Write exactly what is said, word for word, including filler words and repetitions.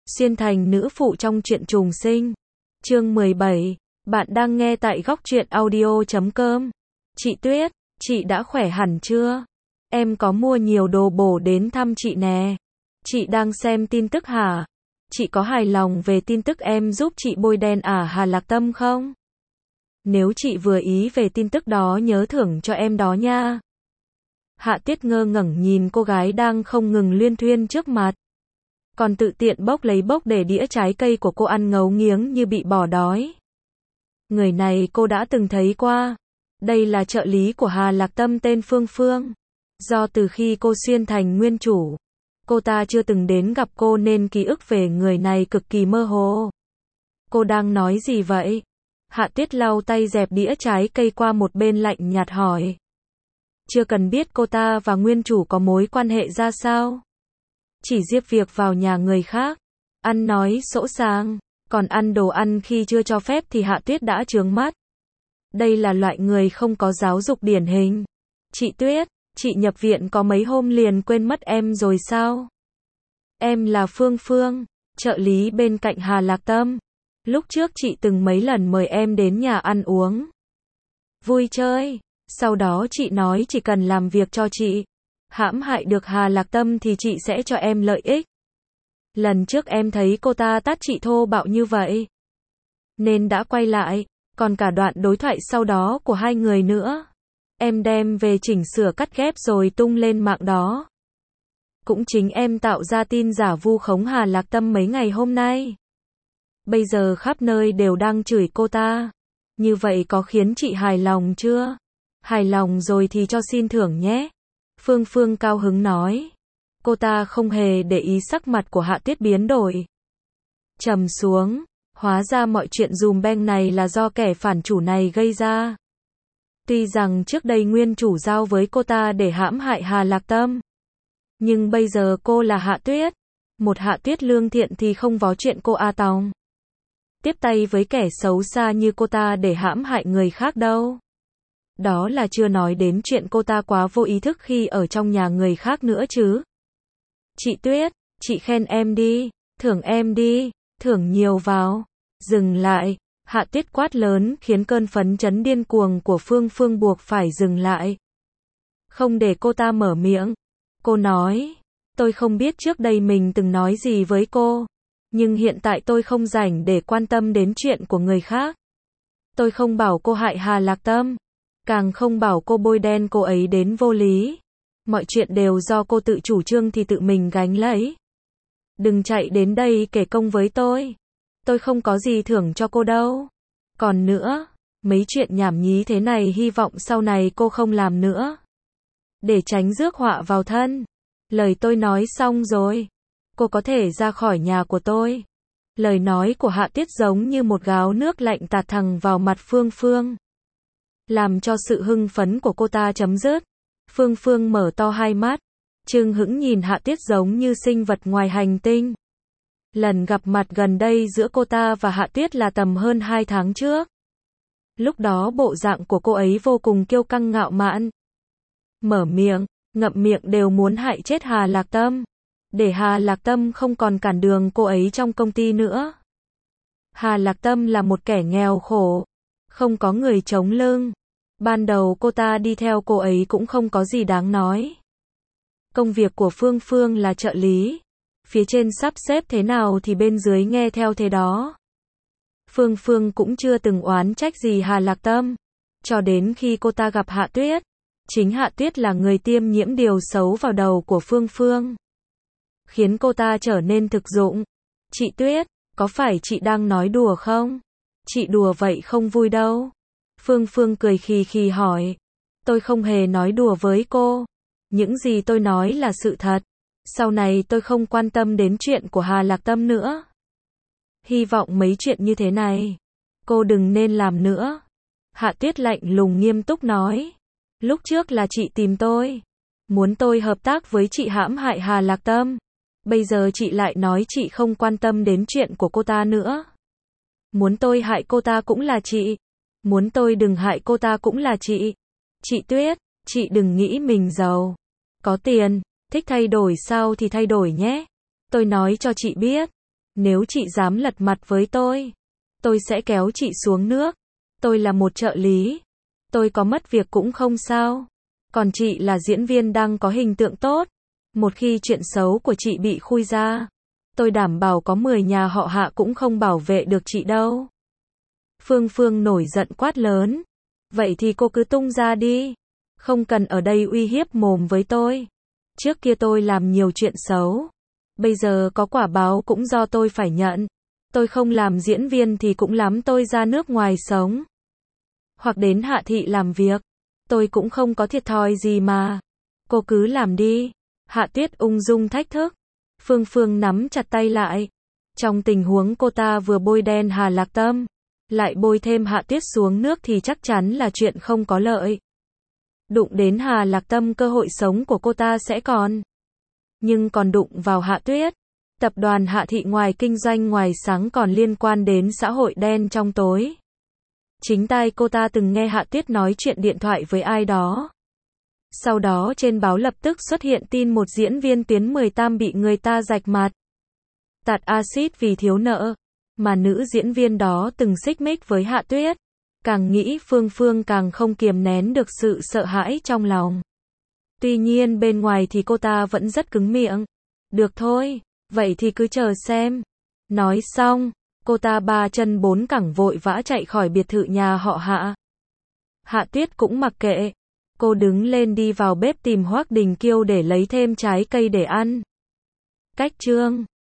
Xuyên thành nữ phụ trong truyện trùng sinh. Chương mười bảy. Bạn đang nghe tại góc truyện audio chấm com. Chị Tuyết, chị đã khỏe hẳn chưa? Em có mua nhiều đồ bổ đến thăm chị nè. Chị đang xem tin tức hả? Chị có hài lòng về tin tức em giúp chị bôi đen ả Hà Lạc Tâm không? Nếu chị vừa ý về tin tức đó nhớ thưởng cho em đó nha. Hạ Tuyết ngơ ngẩn nhìn cô gái đang không ngừng luyên thuyên trước mặt. Còn tự tiện bốc lấy bốc để đĩa trái cây của cô ăn ngấu nghiếng như bị bỏ đói. Người này cô đã từng thấy qua. Đây là trợ lý của Hà Lạc Tâm tên Phương Phương. Do từ khi cô xuyên thành nguyên chủ, cô ta chưa từng đến gặp cô nên ký ức về người này cực kỳ mơ hồ. Cô đang nói gì vậy? Hạ Tuyết lau tay dẹp đĩa trái cây qua một bên lạnh nhạt hỏi. Chưa cần biết cô ta và nguyên chủ có mối quan hệ ra sao. Chỉ giúp việc vào nhà người khác, ăn nói sỗ sàng, còn ăn đồ ăn khi chưa cho phép thì Hạ Tuyết đã trướng mắt. Đây là loại người không có giáo dục điển hình. Chị Tuyết, chị nhập viện có mấy hôm liền quên mất em rồi sao? Em là Phương Phương, trợ lý bên cạnh Hà Lạc Tâm. Lúc trước chị từng mấy lần mời em đến nhà ăn uống, vui chơi. Sau đó chị nói chỉ cần làm việc cho chị, hãm hại được Hà Lạc Tâm thì chị sẽ cho em lợi ích. Lần trước em thấy cô ta tát chị thô bạo như vậy, nên đã quay lại, còn cả đoạn đối thoại sau đó của hai người nữa. Em đem về chỉnh sửa cắt ghép rồi tung lên mạng đó. Cũng chính em tạo ra tin giả vu khống Hà Lạc Tâm mấy ngày hôm nay. Bây giờ khắp nơi đều đang chửi cô ta. Như vậy có khiến chị hài lòng chưa? Hài lòng rồi thì cho xin thưởng nhé. Phương Phương cao hứng nói. Cô ta không hề để ý sắc mặt của Hạ Tuyết biến đổi. Trầm xuống, hóa ra mọi chuyện dùm beng này là do kẻ phản chủ này gây ra. Tuy rằng trước đây nguyên chủ giao với cô ta để hãm hại Hà Lạc Tâm, nhưng bây giờ cô là Hạ Tuyết. Một Hạ Tuyết lương thiện thì không vó chuyện cô A Tòng tiếp tay với kẻ xấu xa như cô ta để hãm hại người khác đâu. Đó là chưa nói đến chuyện cô ta quá vô ý thức khi ở trong nhà người khác nữa chứ. Chị Tuyết, chị khen em đi, thưởng em đi, thưởng nhiều vào. Dừng lại, Hạ Tuyết quát lớn khiến cơn phấn chấn điên cuồng của Phương Phương buộc phải dừng lại. Không để cô ta mở miệng, cô nói, tôi không biết trước đây mình từng nói gì với cô, nhưng hiện tại tôi không rảnh để quan tâm đến chuyện của người khác. Tôi không bảo cô hại Hà Lạc Tâm, càng không bảo cô bôi đen cô ấy đến vô lý. Mọi chuyện đều do cô tự chủ trương thì tự mình gánh lấy. Đừng chạy đến đây kể công với tôi. Tôi không có gì thưởng cho cô đâu. Còn nữa, mấy chuyện nhảm nhí thế này hy vọng sau này cô không làm nữa, để tránh rước họa vào thân. Lời tôi nói xong rồi. Cô có thể ra khỏi nhà của tôi. Lời nói của Hạ Tuyết giống như một gáo nước lạnh tạt thẳng vào mặt Phương Phương, làm cho sự hưng phấn của cô ta chấm dứt. Phương Phương mở to hai mắt, trừng hững nhìn Hạ Tuyết giống như sinh vật ngoài hành tinh. Lần gặp mặt gần đây giữa cô ta và Hạ Tuyết là tầm hơn hai tháng trước. Lúc đó bộ dạng của cô ấy vô cùng kiêu căng ngạo mạn. Mở miệng, ngậm miệng đều muốn hại chết Hà Lạc Tâm, để Hà Lạc Tâm không còn cản đường cô ấy trong công ty nữa. Hà Lạc Tâm là một kẻ nghèo khổ, không có người chống lưng. Ban đầu cô ta đi theo cô ấy cũng không có gì đáng nói. Công việc của Phương Phương là trợ lý, phía trên sắp xếp thế nào thì bên dưới nghe theo thế đó. Phương Phương cũng chưa từng oán trách gì Hà Lạc Tâm, cho đến khi cô ta gặp Hạ Tuyết. Chính Hạ Tuyết là người tiêm nhiễm điều xấu vào đầu của Phương Phương, khiến cô ta trở nên thực dụng. Chị Tuyết, có phải chị đang nói đùa không? Chị đùa vậy không vui đâu. Phương Phương cười khì khì hỏi. Tôi không hề nói đùa với cô. Những gì tôi nói là sự thật. Sau này tôi không quan tâm đến chuyện của Hà Lạc Tâm nữa. Hy vọng mấy chuyện như thế này cô đừng nên làm nữa. Hạ Tuyết lạnh lùng nghiêm túc nói. Lúc trước là chị tìm tôi, muốn tôi hợp tác với chị hãm hại Hà Lạc Tâm. Bây giờ chị lại nói chị không quan tâm đến chuyện của cô ta nữa. Muốn tôi hại cô ta cũng là chị, muốn tôi đừng hại cô ta cũng là chị. Chị Tuyết, chị đừng nghĩ mình giàu, có tiền, thích thay đổi sao thì thay đổi nhé. Tôi nói cho chị biết, Nếu chị dám lật mặt với tôi, tôi sẽ kéo chị xuống nước. Tôi là một trợ lý. Tôi có mất việc cũng không sao. Còn chị là diễn viên đang có hình tượng tốt. Một khi chuyện xấu của chị bị khui ra, tôi đảm bảo có mười nhà họ Hạ cũng không bảo vệ được chị đâu. Phương Phương nổi giận quát lớn. Vậy thì cô cứ tung ra đi. Không cần ở đây uy hiếp mồm với tôi. Trước kia tôi làm nhiều chuyện xấu. Bây giờ có quả báo cũng do tôi phải nhận. Tôi không làm diễn viên thì cũng lắm tôi ra nước ngoài sống. Hoặc đến Hạ thị làm việc. Tôi cũng không có thiệt thòi gì mà. Cô cứ làm đi. Hạ Tuyết ung dung thách thức. Phương Phương nắm chặt tay lại. Trong tình huống cô ta vừa bôi đen Hà Lạc Tâm, lại bôi thêm Hạ Tuyết xuống nước thì chắc chắn là chuyện không có lợi. Đụng đến Hà Lạc Tâm cơ hội sống của cô ta sẽ còn. Nhưng còn đụng vào Hạ Tuyết, tập đoàn Hạ thị ngoài kinh doanh ngoài sáng còn liên quan đến xã hội đen trong tối. Chính tai cô ta từng nghe Hạ Tuyết nói chuyện điện thoại với ai đó. Sau đó trên báo lập tức xuất hiện tin một diễn viên tuyến mười tám bị người ta rạch mặt, tạt axit vì thiếu nợ, mà nữ diễn viên đó từng xích mích với Hạ Tuyết. Càng nghĩ Phương Phương càng không kiềm nén được sự sợ hãi trong lòng. Tuy nhiên bên ngoài thì cô ta vẫn rất cứng miệng. Được thôi, vậy thì cứ chờ xem. Nói xong, cô ta ba chân bốn cẳng vội vã chạy khỏi biệt thự nhà họ Hạ. Hạ Tuyết cũng mặc kệ. Cô đứng lên đi vào bếp tìm Hoắc Đình Kiêu để lấy thêm trái cây để ăn. Cách chương